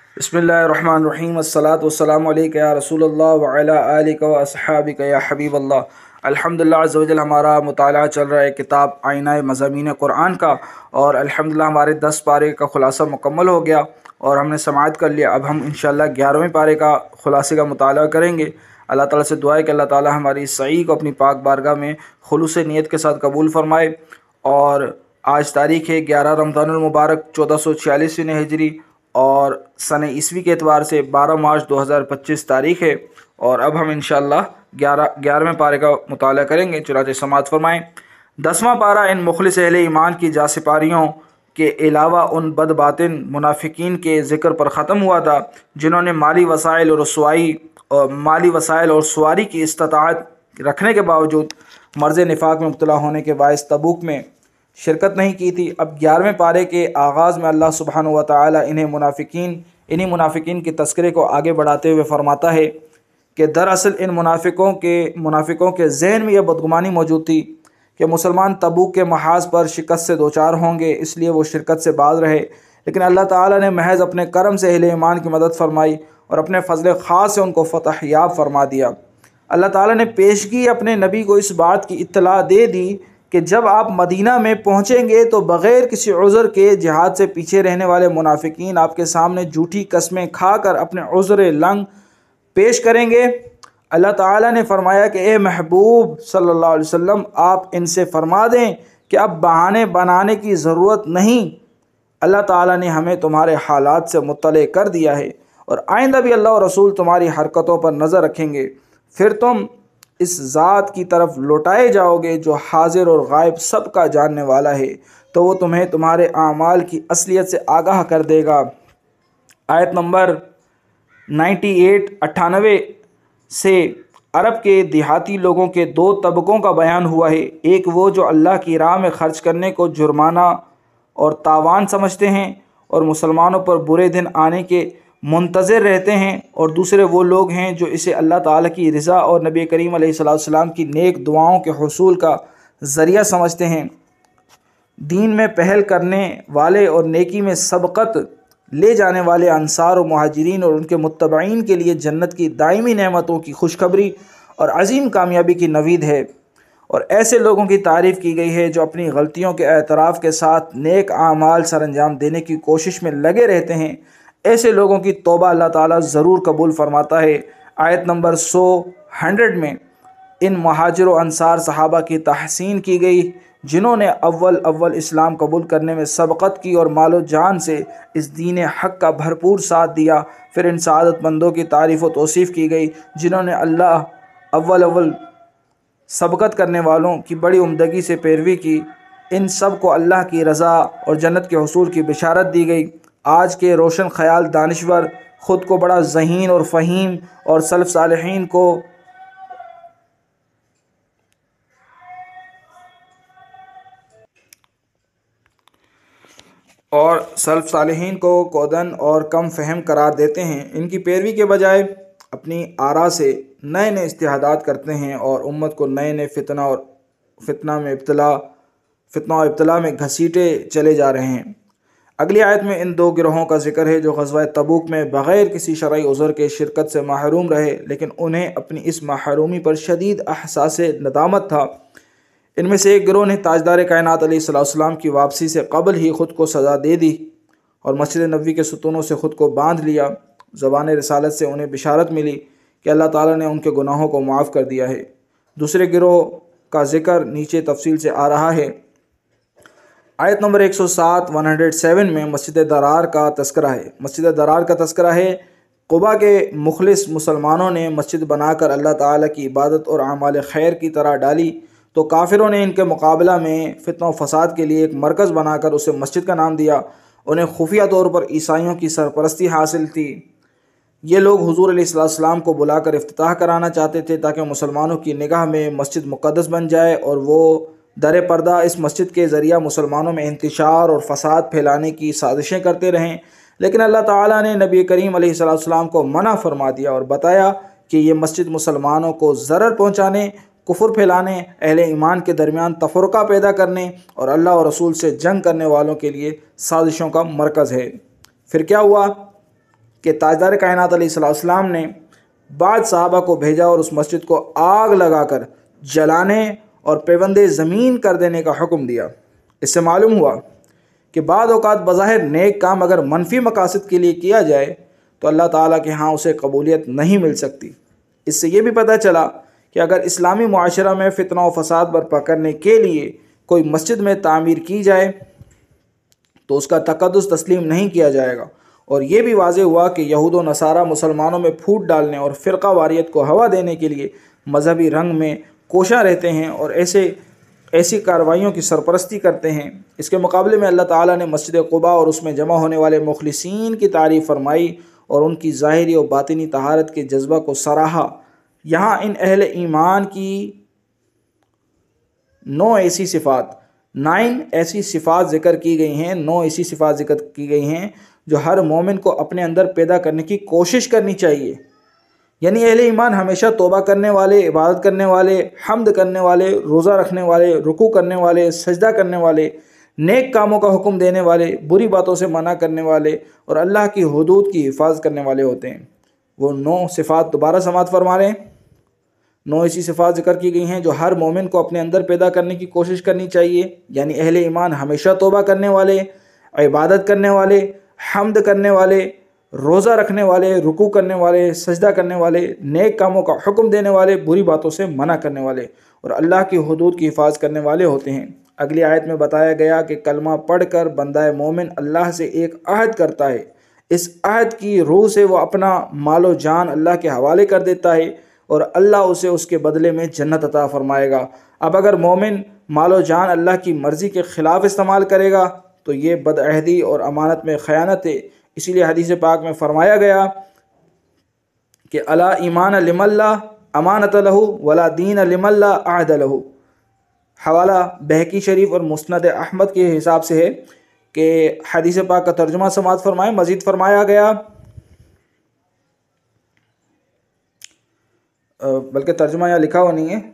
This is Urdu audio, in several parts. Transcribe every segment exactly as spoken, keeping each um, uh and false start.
بسم اللہ الرحمن الرحیم، الصلاۃ والسلام علیک یا رسول اللہ وعلی آلک و اصحابک یا حبیب اللہ۔ الحمدللہ عز و جل ہمارا مطالعہ چل رہا ہے کتاب آئینہ مضامین قرآن کا، اور الحمدللہ ہمارے دس پارے کا خلاصہ مکمل ہو گیا اور ہم نے سماعت کر لیا۔ اب ہم انشاءاللہ گیارہویں پارے کا خلاصے کا مطالعہ کریں گے۔ اللہ تعالیٰ سے دعا ہے کہ اللہ تعالیٰ ہماری اس سعی کو اپنی پاک بارگاہ میں خلوص نیت کے ساتھ قبول فرمائے۔ اور آج تاریخ ہے گیارہ رمضان المبارک چودہ سو چھیالیس ہجری، اور سن عیسوی کے اعتبار سے بارہ مارچ دو ہزار پچیس تاریخ ہے۔ اور اب ہم انشاءاللہ گیارہ گیارہویں پارے کا مطالعہ کریں گے، چنانچہ سماعت فرمائیں۔ دسواں پارہ ان مخلص اہل ایمان کی جاسپاریوں کے علاوہ ان بد باطن منافقین کے ذکر پر ختم ہوا تھا، جنہوں نے مالی وسائل اور رسوائی اور مالی وسائل اور سواری کی استطاعت رکھنے کے باوجود مرض نفاق میں مبتلا ہونے کے باعث تبوک میں شرکت نہیں کی تھی۔ اب گیارہویں پارے کے آغاز میں اللہ سبحانہ و تعالی انہیں منافقین انہی منافقین کے تذکرے کو آگے بڑھاتے ہوئے فرماتا ہے کہ دراصل ان منافقوں کے منافقوں کے ذہن میں یہ بدگمانی موجود تھی کہ مسلمان تبوک کے محاذ پر شکست سے دوچار ہوں گے، اس لیے وہ شرکت سے باز رہے، لیکن اللہ تعالیٰ نے محض اپنے کرم سے اہل ایمان کی مدد فرمائی اور اپنے فضل خاص سے ان کو فتح یاب فرما دیا۔ اللہ تعالیٰ نے پیشگی اپنے نبی کو اس بات کی اطلاع دے دی کہ جب آپ مدینہ میں پہنچیں گے تو بغیر کسی عذر کے جہاد سے پیچھے رہنے والے منافقین آپ کے سامنے جھوٹی قسمیں کھا کر اپنے عذر لنگ پیش کریں گے۔ اللہ تعالیٰ نے فرمایا کہ اے محبوب صلی اللہ علیہ وسلم، آپ ان سے فرما دیں کہ اب بہانے بنانے کی ضرورت نہیں، اللہ تعالیٰ نے ہمیں تمہارے حالات سے مطلع کر دیا ہے، اور آئندہ بھی اللہ اور رسول تمہاری حرکتوں پر نظر رکھیں گے، پھر تم اس ذات کی طرف لوٹائے جاؤ گے جو حاضر اور غائب سب کا جاننے والا ہے، تو وہ تمہیں تمہارے اعمال کی اصلیت سے آگاہ کر دے گا۔ آیت نمبر نائنٹی ایٹ اٹھانوے سے عرب کے دیہاتی لوگوں کے دو طبقوں کا بیان ہوا ہے۔ ایک وہ جو اللہ کی راہ میں خرچ کرنے کو جرمانہ اور تاوان سمجھتے ہیں اور مسلمانوں پر برے دن آنے کے منتظر رہتے ہیں، اور دوسرے وہ لوگ ہیں جو اسے اللہ تعالیٰ کی رضا اور نبی کریم علیہ الصلوۃ والسلام کی نیک دعاؤں کے حصول کا ذریعہ سمجھتے ہیں۔ دین میں پہل کرنے والے اور نیکی میں سبقت لے جانے والے انصار و مہاجرین اور ان کے متبعین کے لیے جنت کی دائمی نعمتوں کی خوشخبری اور عظیم کامیابی کی نوید ہے، اور ایسے لوگوں کی تعریف کی گئی ہے جو اپنی غلطیوں کے اعتراف کے ساتھ نیک اعمال سر انجام دینے کی کوشش میں لگے رہتے ہیں۔ ایسے لوگوں کی توبہ اللہ تعالیٰ ضرور قبول فرماتا ہے۔ آیت نمبر سو ہنڈریڈ میں ان مہاجر و انصار صحابہ کی تحسین کی گئی جنہوں نے اول اول اسلام قبول کرنے میں سبقت کی اور مال و جان سے اس دین حق کا بھرپور ساتھ دیا۔ پھر ان سعادت مندوں کی تعریف و توصیف کی گئی جنہوں نے اللہ اول اول سبقت کرنے والوں کی بڑی عمدگی سے پیروی کی۔ ان سب کو اللہ کی رضا اور جنت کے حصول کی بشارت دی گئی۔ آج کے روشن خیال دانشور خود کو بڑا ذہین اور فہیم اور سلف صالحین کو اور سلف صالحین کو کودن اور کم فہم قرار دیتے ہیں۔ ان کی پیروی کے بجائے اپنی آراء سے نئے نئے اجتہادات کرتے ہیں اور امت کو نئے نئے فتنہ اور فتنہ میں ابتلا فتنہ و ابتلا میں گھسیٹے چلے جا رہے ہیں۔ اگلی آیت میں ان دو گروہوں کا ذکر ہے جو غزوہ تبوک میں بغیر کسی شرعی عذر کے شرکت سے محروم رہے، لیکن انہیں اپنی اس محرومی پر شدید احساس ندامت تھا۔ ان میں سے ایک گروہ نے تاجدار کائنات علیہ الصلوۃ والسلام کی واپسی سے قبل ہی خود کو سزا دے دی اور مسجد نبوی کے ستونوں سے خود کو باندھ لیا۔ زبان رسالت سے انہیں بشارت ملی کہ اللہ تعالیٰ نے ان کے گناہوں کو معاف کر دیا ہے۔ دوسرے گروہ کا ذکر نیچے تفصیل سے آ رہا ہے۔ آیت نمبر ایک سو سات ون ہنڈریڈ سیون میں مسجد درار کا تذکرہ ہے۔ مسجد درار کا تذکرہ ہے قبا کے مخلص مسلمانوں نے مسجد بنا کر اللہ تعالیٰ کی عبادت اور اعمال خیر کی طرح ڈالی، تو کافروں نے ان کے مقابلہ میں فتنہ و فساد کے لیے ایک مرکز بنا کر اسے مسجد کا نام دیا۔ انہیں خفیہ طور پر عیسائیوں کی سرپرستی حاصل تھی۔ یہ لوگ حضور علیہ الصلوۃ والسلام کو بلا کر افتتاح کرانا چاہتے تھے تاکہ مسلمانوں کی نگاہ میں مسجد مقدس بن جائے، اور وہ در پردہ اس مسجد کے ذریعہ مسلمانوں میں انتشار اور فساد پھیلانے کی سازشیں کرتے رہیں۔ لیکن اللہ تعالیٰ نے نبی کریم علیہ الصلوۃ والسلام کو منع فرما دیا اور بتایا کہ یہ مسجد مسلمانوں کو ضرر پہنچانے، کفر پھیلانے، اہل ایمان کے درمیان تفرقہ پیدا کرنے اور اللہ اور رسول سے جنگ کرنے والوں کے لیے سازشوں کا مرکز ہے۔ پھر کیا ہوا؟ کہ تاجدار کائنات علیہ الصلوۃ والسلام نے بعض صحابہ کو بھیجا اور اس مسجد کو آگ لگا کر جلانے اور پیوند زمین کر دینے کا حکم دیا۔ اس سے معلوم ہوا کہ بعض اوقات بظاہر نیک کام اگر منفی مقاصد کے لیے کیا جائے تو اللہ تعالیٰ کے ہاں اسے قبولیت نہیں مل سکتی۔ اس سے یہ بھی پتہ چلا کہ اگر اسلامی معاشرہ میں فتنہ و فساد برپا کرنے کے لیے کوئی مسجد میں تعمیر کی جائے تو اس کا تقدس تسلیم نہیں کیا جائے گا، اور یہ بھی واضح ہوا کہ یہود و نصارہ مسلمانوں میں پھوٹ ڈالنے اور فرقہ واریت کو ہوا دینے کے لیے مذہبی رنگ میں کوشاں رہتے ہیں اور ایسے ایسی کارروائیوں کی سرپرستی کرتے ہیں۔ اس کے مقابلے میں اللہ تعالیٰ نے مسجد قباء اور اس میں جمع ہونے والے مخلصین کی تعریف فرمائی اور ان کی ظاہری و باطنی طہارت کے جذبہ کو سراہا۔ یہاں ان اہل ایمان کی نو ایسی صفات نائن ایسی صفات ذکر کی گئی ہیں نو ایسی صفات ذکر کی گئی ہیں جو ہر مومن کو اپنے اندر پیدا کرنے کی کوشش کرنی چاہیے۔ یعنی اہل ایمان ہمیشہ توبہ کرنے والے، عبادت کرنے والے، حمد کرنے والے، روزہ رکھنے والے، رکوع کرنے والے، سجدہ کرنے والے، نیک کاموں کا حکم دینے والے، بری باتوں سے منع کرنے والے اور اللہ کی حدود کی حفاظت کرنے والے ہوتے ہیں۔ وہ نو صفات دوبارہ سماعت فرما رہے ہیں۔ نو ایسی صفات ذکر کی گئی ہیں جو ہر مومن کو اپنے اندر پیدا کرنے کی کوشش کرنی چاہیے۔ یعنی اہل ایمان ہمیشہ توبہ کرنے والے، عبادت کرنے والے، حمد کرنے والے، روزہ رکھنے والے، رکوع کرنے والے، سجدہ کرنے والے، نیک کاموں کا حکم دینے والے، بری باتوں سے منع کرنے والے اور اللہ کی حدود کی حفاظت کرنے والے ہوتے ہیں۔ اگلی آیت میں بتایا گیا کہ کلمہ پڑھ کر بندہ مومن اللہ سے ایک عہد کرتا ہے۔ اس عہد کی روح سے وہ اپنا مال و جان اللہ کے حوالے کر دیتا ہے اور اللہ اسے اس کے بدلے میں جنت عطا فرمائے گا۔ اب اگر مومن مال و جان اللہ کی مرضی کے خلاف استعمال کرے گا تو یہ بدعہدی اور امانت میں خیانت ہے۔ اسی لیے حدیث پاک میں فرمایا گیا کہ الا ایمان لمن لا امانت لہ ولا دین لمن لا عہد لہ۔ حوالہ بہقی شریف اور مسند احمد کے حساب سے ہے کہ حدیث پاک کا ترجمہ سماعت فرمائیں۔ مزید فرمایا گیا، بلکہ ترجمہ یہاں لکھا ہوا نہیں ہے،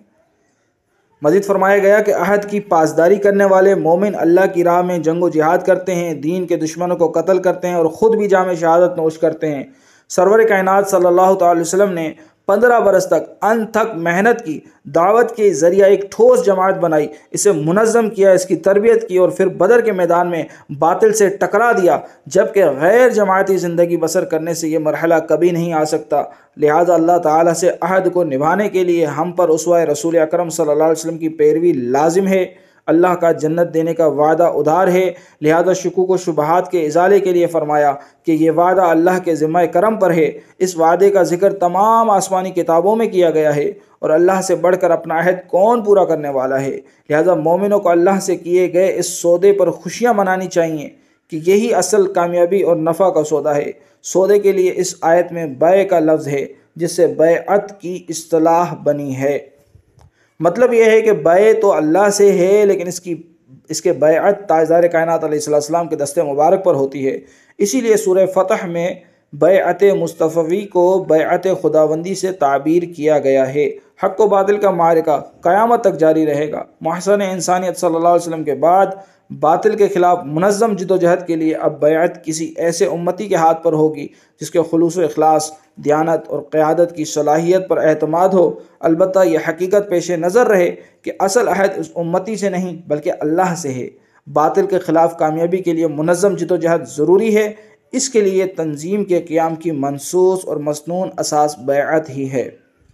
مزید فرمایا گیا کہ عہد کی پاسداری کرنے والے مومن اللہ کی راہ میں جنگ و جہاد کرتے ہیں، دین کے دشمنوں کو قتل کرتے ہیں اور خود بھی جام شہادت نوش کرتے ہیں۔ سرور کائنات صلی اللہ تعالی وسلم نے پندرہ برس تک ان تھک محنت کی، دعوت کے ذریعہ ایک ٹھوس جماعت بنائی، اسے منظم کیا، اس کی تربیت کی اور پھر بدر کے میدان میں باطل سے ٹکرا دیا، جبکہ غیر جماعتی زندگی بسر کرنے سے یہ مرحلہ کبھی نہیں آ سکتا۔ لہٰذا اللہ تعالیٰ سے عہد کو نبھانے کے لیے ہم پر اسوہ رسول اکرم صلی اللہ علیہ وسلم کی پیروی لازم ہے۔ اللہ کا جنت دینے کا وعدہ ادھار ہے، لہذا شکوک و شبہات کے ازالے کے لیے فرمایا کہ یہ وعدہ اللہ کے ذمہ کرم پر ہے۔ اس وعدے کا ذکر تمام آسمانی کتابوں میں کیا گیا ہے اور اللہ سے بڑھ کر اپنا عہد کون پورا کرنے والا ہے۔ لہذا مومنوں کو اللہ سے کیے گئے اس سودے پر خوشیاں منانی چاہیے کہ یہی اصل کامیابی اور نفع کا سودا ہے۔ سودے کے لیے اس آیت میں بیع کا لفظ ہے جس سے بیعت کی اصطلاح بنی ہے۔ مطلب یہ ہے کہ بیع تو اللہ سے ہے لیکن اس کی اس کے بیعت تاجدار کائنات علیہ السلام کے دست مبارک پر ہوتی ہے۔ اسی لیے سورہ فتح میں بیعت مصطفی کو بیعت خداوندی سے تعبیر کیا گیا ہے۔ حق و باطل کا معرکہ قیامت تک جاری رہے گا۔ محسن انسانیت صلی اللہ علیہ وسلم کے بعد باطل کے خلاف منظم جد و جہد کے لیے اب بیعت کسی ایسے امتی کے ہاتھ پر ہوگی جس کے خلوص و اخلاص، دیانت اور قیادت کی صلاحیت پر اعتماد ہو۔ البتہ یہ حقیقت پیش نظر رہے کہ اصل عہد اس امتی سے نہیں بلکہ اللہ سے ہے۔ باطل کے خلاف کامیابی کے لیے منظم جد و جہد ضروری ہے۔ اس کے لیے تنظیم کے قیام کی منصوص اور مسنون اساس بیعت ہی ہے۔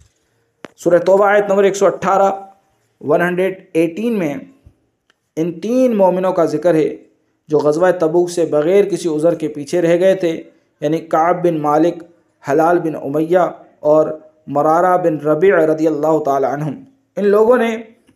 سورہ توبہ آیت نمبر ایک سو اٹھارہ ایک سو اٹھارہ میں ان تین مومنوں کا ذکر ہے جو غزوہ تبوک سے بغیر کسی عذر کے پیچھے رہ گئے تھے، یعنی کعب بن مالک، حلال بن امیہ اور مرارہ بن ربیع رضی اللہ تعالی عنہم۔ ان لوگوں نے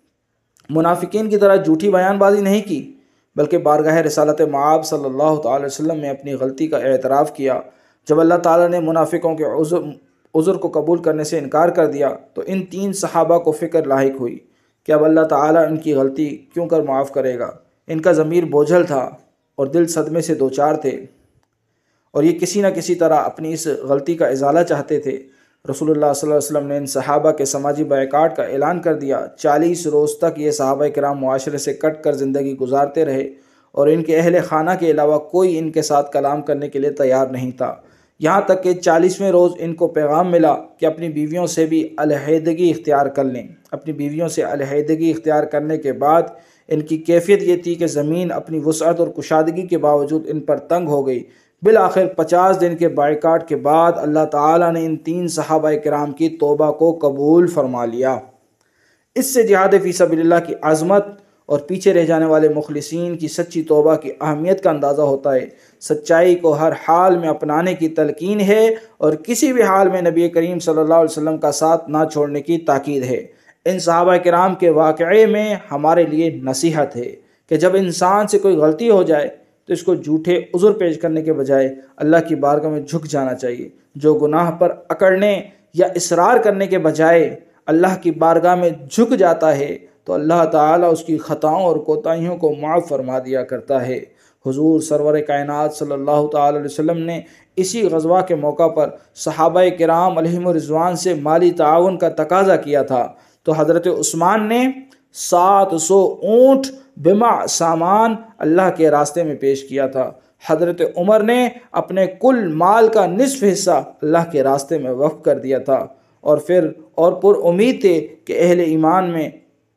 منافقین کی طرح جھوٹی بیان بازی نہیں کی بلکہ بارگاہ رسالت مآب صلی اللہ تعالی وسلم میں اپنی غلطی کا اعتراف کیا۔ جب اللہ تعالیٰ نے منافقوں کے عذر عذر کو قبول کرنے سے انکار کر دیا تو ان تین صحابہ کو فکر لاحق ہوئی کہ اب اللہ تعالیٰ ان کی غلطی کیوں کر معاف کرے گا۔ ان کا ضمیر بوجھل تھا اور دل صدمے سے دوچار تھے اور یہ کسی نہ کسی طرح اپنی اس غلطی کا ازالہ چاہتے تھے۔ رسول اللہ صلی اللہ علیہ وسلم نے ان صحابہ کے سماجی بائیکاٹ کا اعلان کر دیا۔ چالیس روز تک یہ صحابہ کرام معاشرے سے کٹ کر زندگی گزارتے رہے اور ان کے اہل خانہ کے علاوہ کوئی ان کے ساتھ کلام کرنے کے لیے تیار نہیں تھا۔ یہاں تک کہ چالیسویں روز ان کو پیغام ملا کہ اپنی بیویوں سے بھی علیحدگی اختیار کر لیں۔ اپنی بیویوں سے علیحدگی اختیار کرنے کے بعد ان کی کیفیت یہ تھی کہ زمین اپنی وسعت اور کشادگی کے باوجود ان پر تنگ ہو گئی۔ بالآخر پچاس دن کے بائیکاٹ کے بعد اللہ تعالیٰ نے ان تین صحابہ کرام کی توبہ کو قبول فرما لیا۔ اس سے جہاد فی سبیل اللہ کی عظمت اور پیچھے رہ جانے والے مخلصین کی سچی توبہ کی اہمیت کا اندازہ ہوتا ہے۔ سچائی کو ہر حال میں اپنانے کی تلقین ہے اور کسی بھی حال میں نبی کریم صلی اللہ علیہ وسلم کا ساتھ نہ چھوڑنے کی تاکید ہے۔ ان صحابہ کرام کے واقعے میں ہمارے لیے نصیحت ہے کہ جب انسان سے کوئی غلطی ہو جائے تو اس کو جھوٹے عذر پیش کرنے کے بجائے اللہ کی بارگاہ میں جھک جانا چاہیے۔ جو گناہ پر اکڑنے یا اصرار کرنے کے بجائے اللہ کی بارگاہ میں جھک جاتا ہے تو اللہ تعالیٰ اس کی خطاؤں اور کوتاہیوں کو معاف فرما دیا کرتا ہے۔ حضور سرور کائنات صلی اللہ تعالی علیہ وسلم نے اسی غزوہ کے موقع پر صحابہ کرام علیہم الرضوان سے مالی تعاون کا تقاضا کیا تھا تو حضرت عثمان نے سات سو اونٹ بما سامان اللہ کے راستے میں پیش کیا تھا۔ حضرت عمر نے اپنے کل مال کا نصف حصہ اللہ کے راستے میں وقف کر دیا تھا اور پھر اور پر امید تھے کہ اہل ایمان میں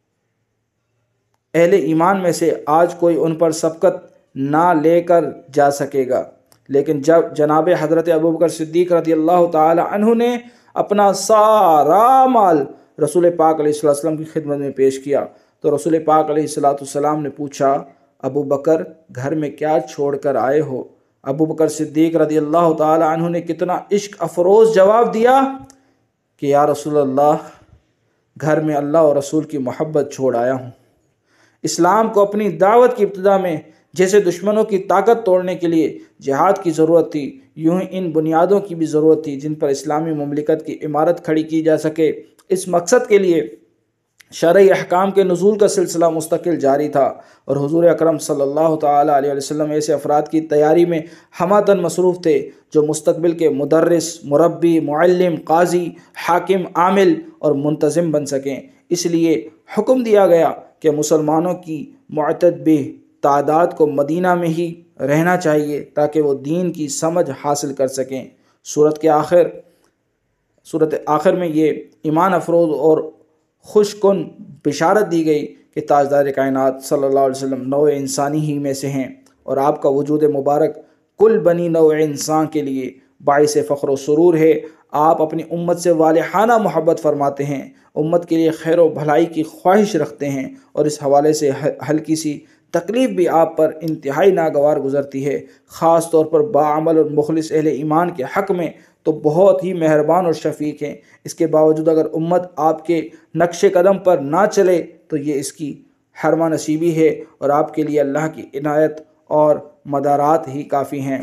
اہل ایمان میں سے آج کوئی ان پر سبقت نہ لے کر جا سکے گا، لیکن جب جناب حضرت ابوبکر صدیق رضی اللہ تعالی عنہ نے اپنا سارا مال رسول پاک علیہ السلام کی خدمت میں پیش کیا تو رسول پاک علیہ السلام نے پوچھا، ابو بکر گھر میں کیا چھوڑ کر آئے ہو؟ ابو بکر صدیق رضی اللہ تعالی عنہ نے کتنا عشق افروز جواب دیا کہ یا رسول اللہ، گھر میں اللہ اور رسول کی محبت چھوڑ آیا ہوں۔ اسلام کو اپنی دعوت کی ابتدا میں جیسے دشمنوں کی طاقت توڑنے کے لیے جہاد کی ضرورت تھی، یوں ہی ان بنیادوں کی بھی ضرورت تھی جن پر اسلامی مملکت کی عمارت کھڑی کی جا سکے۔ اس مقصد کے لیے شرعی احکام کے نزول کا سلسلہ مستقل جاری تھا اور حضور اکرم صلی اللہ تعالی علیہ وسلم ایسے افراد کی تیاری میں ہمہ مصروف تھے جو مستقبل کے مدرس، مربی، معلم، قاضی، حاکم، عامل اور منتظم بن سکیں۔ اس لیے حکم دیا گیا کہ مسلمانوں کی معتدبہ تعداد کو مدینہ میں ہی رہنا چاہیے تاکہ وہ دین کی سمجھ حاصل کر سکیں۔ سورت کے آخر سورت آخر میں یہ ایمان افروز اور خوش کن بشارت دی گئی کہ تاجدار کائنات صلی اللہ علیہ وسلم نوع انسانی ہی میں سے ہیں اور آپ کا وجود مبارک کل بنی نوع انسان کے لیے باعث فخر و سرور ہے۔ آپ اپنی امت سے والہانہ محبت فرماتے ہیں، امت کے لیے خیر و بھلائی کی خواہش رکھتے ہیں اور اس حوالے سے ہلکی سی تکلیف بھی آپ پر انتہائی ناگوار گزرتی ہے، خاص طور پر باعمل اور مخلص اہل ایمان کے حق میں تو بہت ہی مہربان اور شفیق ہیں۔ اس کے باوجود اگر امت آپ کے نقش قدم پر نہ چلے تو یہ اس کی حرمہ نصیبی ہے اور آپ کے لیے اللہ کی عنایت اور مدارات ہی کافی ہیں۔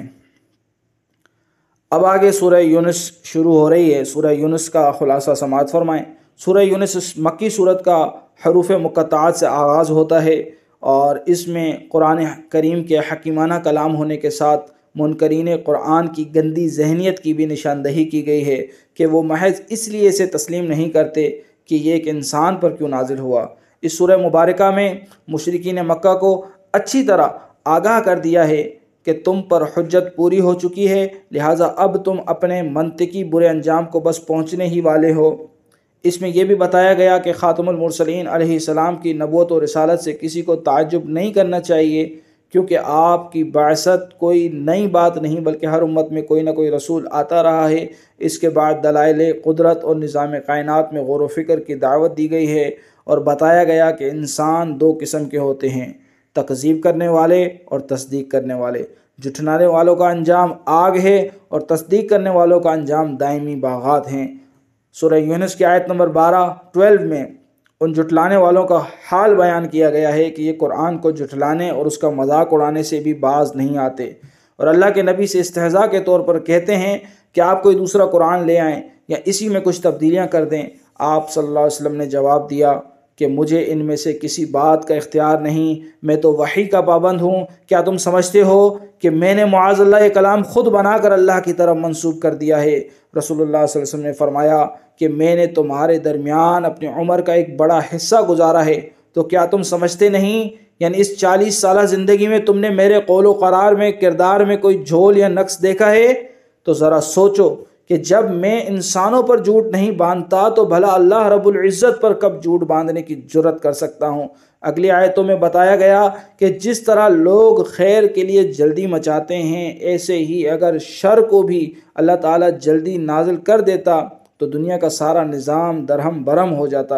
اب آگے سورہ یونس شروع ہو رہی ہے۔ سورہ یونس کا خلاصہ سماعت فرمائیں۔ سورہ یونس اس مکی صورت کا حروف مقطعات سے آغاز ہوتا ہے اور اس میں قرآن کریم کے حکیمانہ کلام ہونے کے ساتھ منکرین قرآن کی گندی ذہنیت کی بھی نشاندہی کی گئی ہے کہ وہ محض اس لیے اسے تسلیم نہیں کرتے کہ یہ ایک انسان پر کیوں نازل ہوا۔ اس سورہ مبارکہ میں مشرکین مکہ کو اچھی طرح آگاہ کر دیا ہے کہ تم پر حجت پوری ہو چکی ہے، لہٰذا اب تم اپنے منطقی برے انجام کو بس پہنچنے ہی والے ہو۔ اس میں یہ بھی بتایا گیا کہ خاتم المرسلین علیہ السلام کی نبوت و رسالت سے کسی کو تعجب نہیں کرنا چاہیے، کیونکہ آپ کی بعثت کوئی نئی بات نہیں بلکہ ہر امت میں کوئی نہ کوئی رسول آتا رہا ہے۔ اس کے بعد دلائل قدرت اور نظام کائنات میں غور و فکر کی دعوت دی گئی ہے اور بتایا گیا کہ انسان دو قسم کے ہوتے ہیں، تکذیب کرنے والے اور تصدیق کرنے والے۔ جھٹلانے والوں کا انجام آگ ہے اور تصدیق کرنے والوں کا انجام دائمی باغات ہیں۔ سورہ یونس کی آیت نمبر بارہ بارہ میں ان جھٹلانے والوں کا حال بیان کیا گیا ہے کہ یہ قرآن کو جھٹلانے اور اس کا مذاق اڑانے سے بھی باز نہیں آتے اور اللہ کے نبی سے استہزاء کے طور پر کہتے ہیں کہ آپ کوئی دوسرا قرآن لے آئیں یا اسی میں کچھ تبدیلیاں کر دیں۔ آپ صلی اللہ علیہ وسلم نے جواب دیا کہ مجھے ان میں سے کسی بات کا اختیار نہیں، میں تو وحی کا پابند ہوں۔ کیا تم سمجھتے ہو کہ میں نے معاذ اللہ یہ کلام خود بنا کر اللہ کی طرف منسوب کر دیا ہے؟ رسول اللہ صلی اللہ علیہ وسلم نے فرمایا کہ میں نے تمہارے درمیان اپنی عمر کا ایک بڑا حصہ گزارا ہے، تو کیا تم سمجھتے نہیں؟ یعنی اس چالیس سالہ زندگی میں تم نے میرے قول و قرار میں، کردار میں کوئی جھول یا نقص دیکھا ہے؟ تو ذرا سوچو کہ جب میں انسانوں پر جھوٹ نہیں باندھتا تو بھلا اللہ رب العزت پر کب جھوٹ باندھنے کی جرت کر سکتا ہوں۔ اگلی آیتوں میں بتایا گیا کہ جس طرح لوگ خیر کے لیے جلدی مچاتے ہیں، ایسے ہی اگر شر کو بھی اللہ تعالیٰ جلدی نازل کر دیتا تو دنیا کا سارا نظام درہم برہم ہو جاتا۔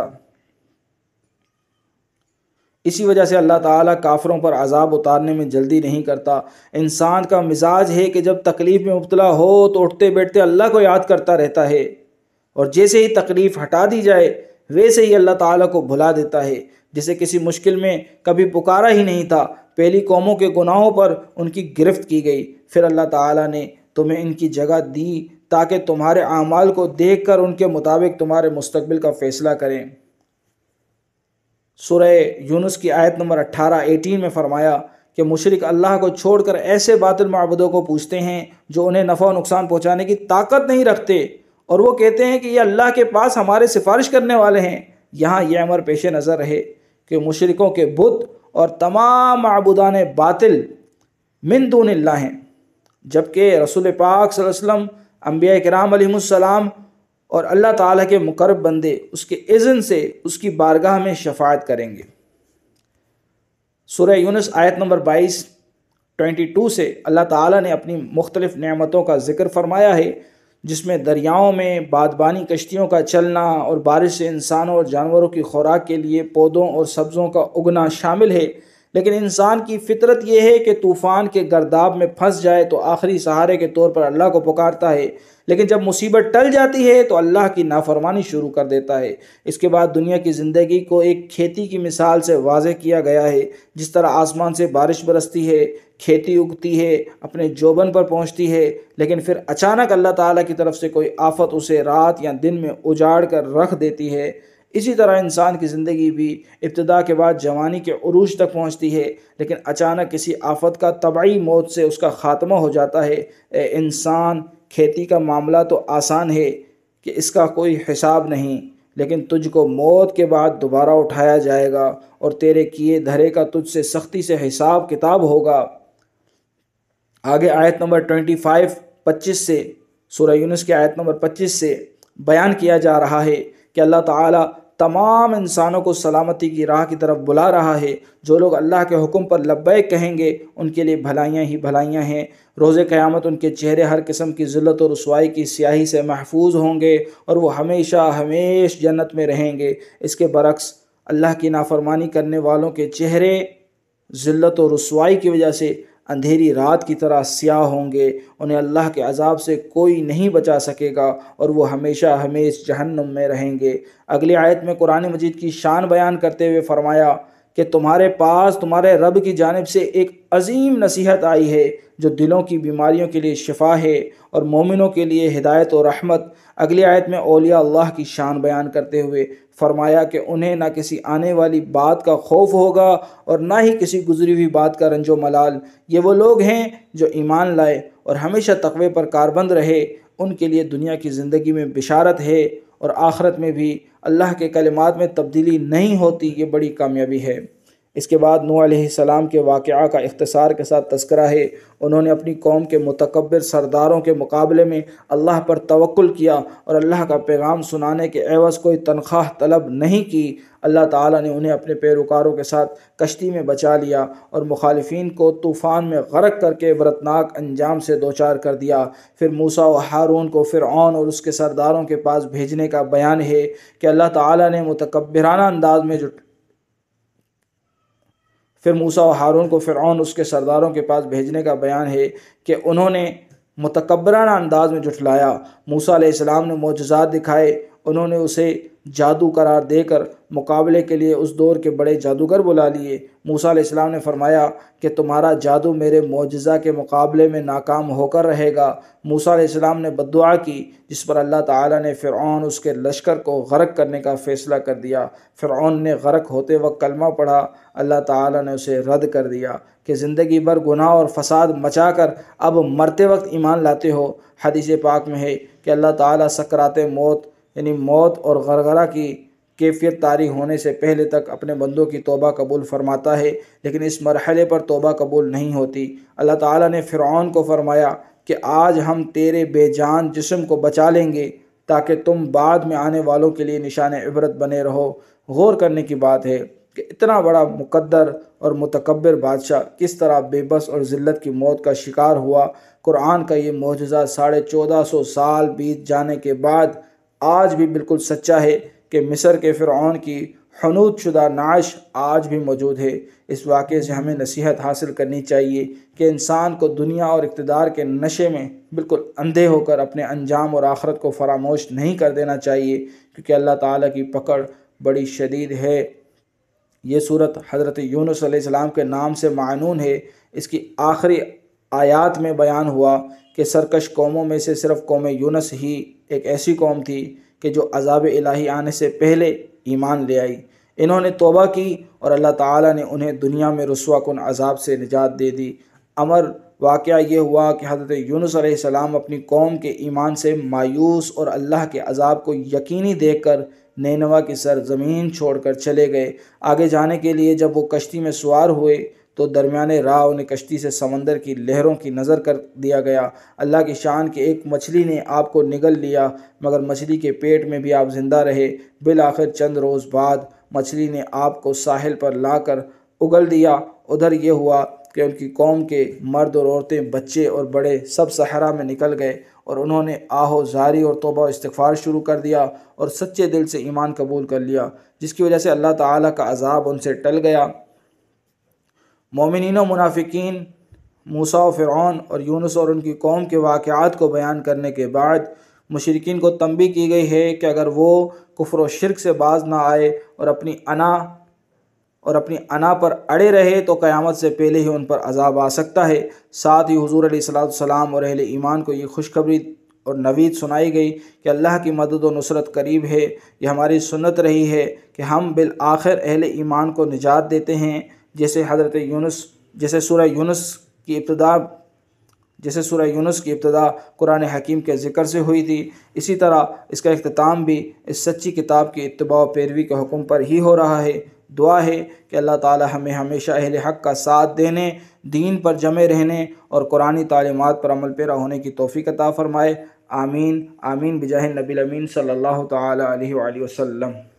اسی وجہ سے اللہ تعالیٰ کافروں پر عذاب اتارنے میں جلدی نہیں کرتا۔ انسان کا مزاج ہے کہ جب تکلیف میں مبتلا ہو تو اٹھتے بیٹھتے اللہ کو یاد کرتا رہتا ہے، اور جیسے ہی تکلیف ہٹا دی جائے ویسے ہی اللہ تعالیٰ کو بھلا دیتا ہے۔ جسے کسی مشکل میں کبھی پکارا ہی نہیں تھا، پہلی قوموں کے گناہوں پر ان کی گرفت کی گئی، پھر اللہ تعالیٰ نے تمہیں ان کی جگہ دی تاکہ تمہارے اعمال کو دیکھ کر ان کے مطابق تمہارے مستقبل کا فیصلہ کریں۔ سورہ یونس کی آیت نمبر اٹھارہ اٹھارہ میں فرمایا کہ مشرک اللہ کو چھوڑ کر ایسے باطل معبودوں کو پوچھتے ہیں جو انہیں نفع و نقصان پہنچانے کی طاقت نہیں رکھتے، اور وہ کہتے ہیں کہ یہ اللہ کے پاس ہمارے سفارش کرنے والے ہیں۔ یہاں یہ امر پیش نظر رہے کہ مشرکوں کے بت اور تمام معبودان باطل من دون اللہ ہیں، جبکہ رسول پاک صلی اللہ علیہ وسلم، انبیاء کرام علیہ السلام اور اللہ تعالیٰ کے مقرب بندے اس کے اذن سے اس کی بارگاہ میں شفاعت کریں گے۔ سورہ یونس آیت نمبر بائیس بائیس سے اللہ تعالیٰ نے اپنی مختلف نعمتوں کا ذکر فرمایا ہے، جس میں دریاؤں میں بادبانی کشتیوں کا چلنا اور بارش سے انسانوں اور جانوروں کی خوراک کے لیے پودوں اور سبزوں کا اگنا شامل ہے۔ لیکن انسان کی فطرت یہ ہے کہ طوفان کے گرداب میں پھنس جائے تو آخری سہارے کے طور پر اللہ کو پکارتا ہے، لیکن جب مصیبت ٹل جاتی ہے تو اللہ کی نافرمانی شروع کر دیتا ہے۔ اس کے بعد دنیا کی زندگی کو ایک کھیتی کی مثال سے واضح کیا گیا ہے۔ جس طرح آسمان سے بارش برستی ہے، کھیتی اگتی ہے، اپنے جوبن پر پہنچتی ہے، لیکن پھر اچانک اللہ تعالیٰ کی طرف سے کوئی آفت اسے رات یا دن میں اجاڑ کر رکھ دیتی ہے، اسی طرح انسان کی زندگی بھی ابتدا کے بعد جوانی کے عروج تک پہنچتی ہے، لیکن اچانک کسی آفت کا طبعی موت سے اس کا خاتمہ ہو جاتا ہے۔ اے انسان، کھیتی کا معاملہ تو آسان ہے کہ اس کا کوئی حساب نہیں، لیکن تجھ کو موت کے بعد دوبارہ اٹھایا جائے گا اور تیرے کیے دھرے کا تجھ سے سختی سے حساب کتاب ہوگا۔ آگے آیت نمبر پچیس پچیس سے، سورہ یونس کی آیت نمبر پچیس سے بیان کیا جا رہا ہے کہ اللہ تعالیٰ تمام انسانوں کو سلامتی کی راہ کی طرف بلا رہا ہے۔ جو لوگ اللہ کے حکم پر لبیک کہیں گے ان کے لیے بھلائیاں ہی بھلائیاں ہیں۔ روز قیامت ان کے چہرے ہر قسم کی ذلت و رسوائی کی سیاہی سے محفوظ ہوں گے اور وہ ہمیشہ ہمیش جنت میں رہیں گے۔ اس کے برعکس اللہ کی نافرمانی کرنے والوں کے چہرے ذلت و رسوائی کی وجہ سے اندھیری رات کی طرح سیاہ ہوں گے، انہیں اللہ کے عذاب سے کوئی نہیں بچا سکے گا اور وہ ہمیشہ ہمیش جہنم میں رہیں گے۔ اگلی آیت میں قرآن مجید کی شان بیان کرتے ہوئے فرمایا کہ تمہارے پاس تمہارے رب کی جانب سے ایک عظیم نصیحت آئی ہے جو دلوں کی بیماریوں کے لیے شفا ہے اور مومنوں کے لیے ہدایت و رحمت۔ اگلی آیت میں اولیاء اللہ کی شان بیان کرتے ہوئے فرمایا کہ انہیں نہ کسی آنے والی بات کا خوف ہوگا اور نہ ہی کسی گزری ہوئی بات کا رنج و ملال۔ یہ وہ لوگ ہیں جو ایمان لائے اور ہمیشہ تقوی پر کاربند رہے، ان کے لیے دنیا کی زندگی میں بشارت ہے اور آخرت میں بھی اللہ کے کلمات میں تبدیلی نہیں ہوتی، یہ بڑی کامیابی ہے۔ اس کے بعد نوح علیہ السلام کے واقعہ کا اختصار کے ساتھ تذکرہ ہے۔ انہوں نے اپنی قوم کے متکبر سرداروں کے مقابلے میں اللہ پر توکل کیا اور اللہ کا پیغام سنانے کے عوض کوئی تنخواہ طلب نہیں کی۔ اللہ تعالیٰ نے انہیں اپنے پیروکاروں کے ساتھ کشتی میں بچا لیا اور مخالفین کو طوفان میں غرق کر کے عبرتناک انجام سے دوچار کر دیا۔ پھر موسیٰ و ہارون کو فرعون اور اس کے سرداروں کے پاس بھیجنے کا بیان ہے کہ اللہ تعالیٰ نے متکبرانہ انداز میں جو پھر موسیٰ و ہارون کو فرعون اس کے سرداروں کے پاس بھیجنے کا بیان ہے کہ انہوں نے متکبرانہ انداز میں جھٹلایا۔ موسیٰ علیہ السلام نے معجزات دکھائے، انہوں نے اسے جادو قرار دے کر مقابلے کے لیے اس دور کے بڑے جادوگر بلا لیے۔ موسیٰ علیہ السلام نے فرمایا کہ تمہارا جادو میرے معجزہ کے مقابلے میں ناکام ہو کر رہے گا۔ موسیٰ علیہ السلام نے بددعا کی، جس پر اللہ تعالیٰ نے فرعون اس کے لشکر کو غرق کرنے کا فیصلہ کر دیا۔ فرعون نے غرق ہوتے وقت کلمہ پڑھا، اللہ تعالیٰ نے اسے رد کر دیا کہ زندگی بھر گناہ اور فساد مچا کر اب مرتے وقت ایمان لاتے ہو۔ حدیث پاک میں ہے کہ اللہ تعالیٰ سکرات موت یعنی موت اور غرغرہ کی کیفیت طاری ہونے سے پہلے تک اپنے بندوں کی توبہ قبول فرماتا ہے، لیکن اس مرحلے پر توبہ قبول نہیں ہوتی۔ اللہ تعالیٰ نے فرعون کو فرمایا کہ آج ہم تیرے بے جان جسم کو بچا لیں گے تاکہ تم بعد میں آنے والوں کے لیے نشان عبرت بنے رہو۔ غور کرنے کی بات ہے کہ اتنا بڑا مقدر اور متکبر بادشاہ کس طرح بے بس اور ذلت کی موت کا شکار ہوا۔ قرآن کا یہ معجزہ ساڑھے چودہ سو سال بیت جانے کے بعد آج بھی بالکل سچا ہے کہ مصر کے فرعون کی حنوط شدہ نعش آج بھی موجود ہے۔ اس واقعے سے ہمیں نصیحت حاصل کرنی چاہیے کہ انسان کو دنیا اور اقتدار کے نشے میں بالکل اندھے ہو کر اپنے انجام اور آخرت کو فراموش نہیں کر دینا چاہیے، کیونکہ اللہ تعالیٰ کی پکڑ بڑی شدید ہے۔ یہ صورت حضرت یونس علیہ السلام کے نام سے معنون ہے۔ اس کی آخری آیات میں بیان ہوا کہ سرکش قوموں میں سے صرف قوم یونس ہی ایک ایسی قوم تھی کہ جو عذاب الہی آنے سے پہلے ایمان لے آئی۔ انہوں نے توبہ کی اور اللہ تعالیٰ نے انہیں دنیا میں رسوا کن عذاب سے نجات دے دی۔ امر واقعہ یہ ہوا کہ حضرت یونس علیہ السلام اپنی قوم کے ایمان سے مایوس اور اللہ کے عذاب کو یقینی دیکھ کر نینوا کی سرزمین چھوڑ کر چلے گئے۔ آگے جانے کے لیے جب وہ کشتی میں سوار ہوئے تو درمیانے راہ انہیں کشتی سے سمندر کی لہروں کی نظر کر دیا گیا۔ اللہ کی شان کہ ایک مچھلی نے آپ کو نگل لیا، مگر مچھلی کے پیٹ میں بھی آپ زندہ رہے۔ بالآخر چند روز بعد مچھلی نے آپ کو ساحل پر لا کر اگل دیا۔ ادھر یہ ہوا کہ ان کی قوم کے مرد اور عورتیں، بچے اور بڑے سب صحرا میں نکل گئے اور انہوں نے آہ و زاری اور توبہ و استغفار شروع کر دیا اور سچے دل سے ایمان قبول کر لیا، جس کی وجہ سے اللہ تعالیٰ کا عذاب ان سے ٹل گیا۔ مومنین و منافقین، موسیٰ و فرعون اور یونس اور ان کی قوم کے واقعات کو بیان کرنے کے بعد مشرکین کو تنبیہ کی گئی ہے کہ اگر وہ کفر و شرک سے باز نہ آئے اور اپنی انا اور اپنی انا پر اڑے رہے تو قیامت سے پہلے ہی ان پر عذاب آ سکتا ہے۔ ساتھ ہی حضور علیہ الصلوٰۃ والسلام اور اہل ایمان کو یہ خوشخبری اور نوید سنائی گئی کہ اللہ کی مدد و نصرت قریب ہے۔ یہ ہماری سنت رہی ہے کہ ہم بالآخر اہل ایمان کو نجات دیتے ہیں، جیسے حضرت یونس جیسے سورہ یونس کی ابتدا جیسے سورہ یونس کی ابتدا قرآن حکیم کے ذکر سے ہوئی تھی، اسی طرح اس کا اختتام بھی اس سچی کتاب کی اتباع و پیروی کے حکم پر ہی ہو رہا ہے۔ دعا ہے کہ اللہ تعالی ہمیں ہمیشہ اہل حق کا ساتھ دینے، دین پر جمے رہنے اور قرآنی تعلیمات پر عمل پیرا ہونے کی توفیق عطا فرمائے۔ آمین آمین بجاہ النبی الامین صلی اللہ تعالی علیہ وآلہ وسلم۔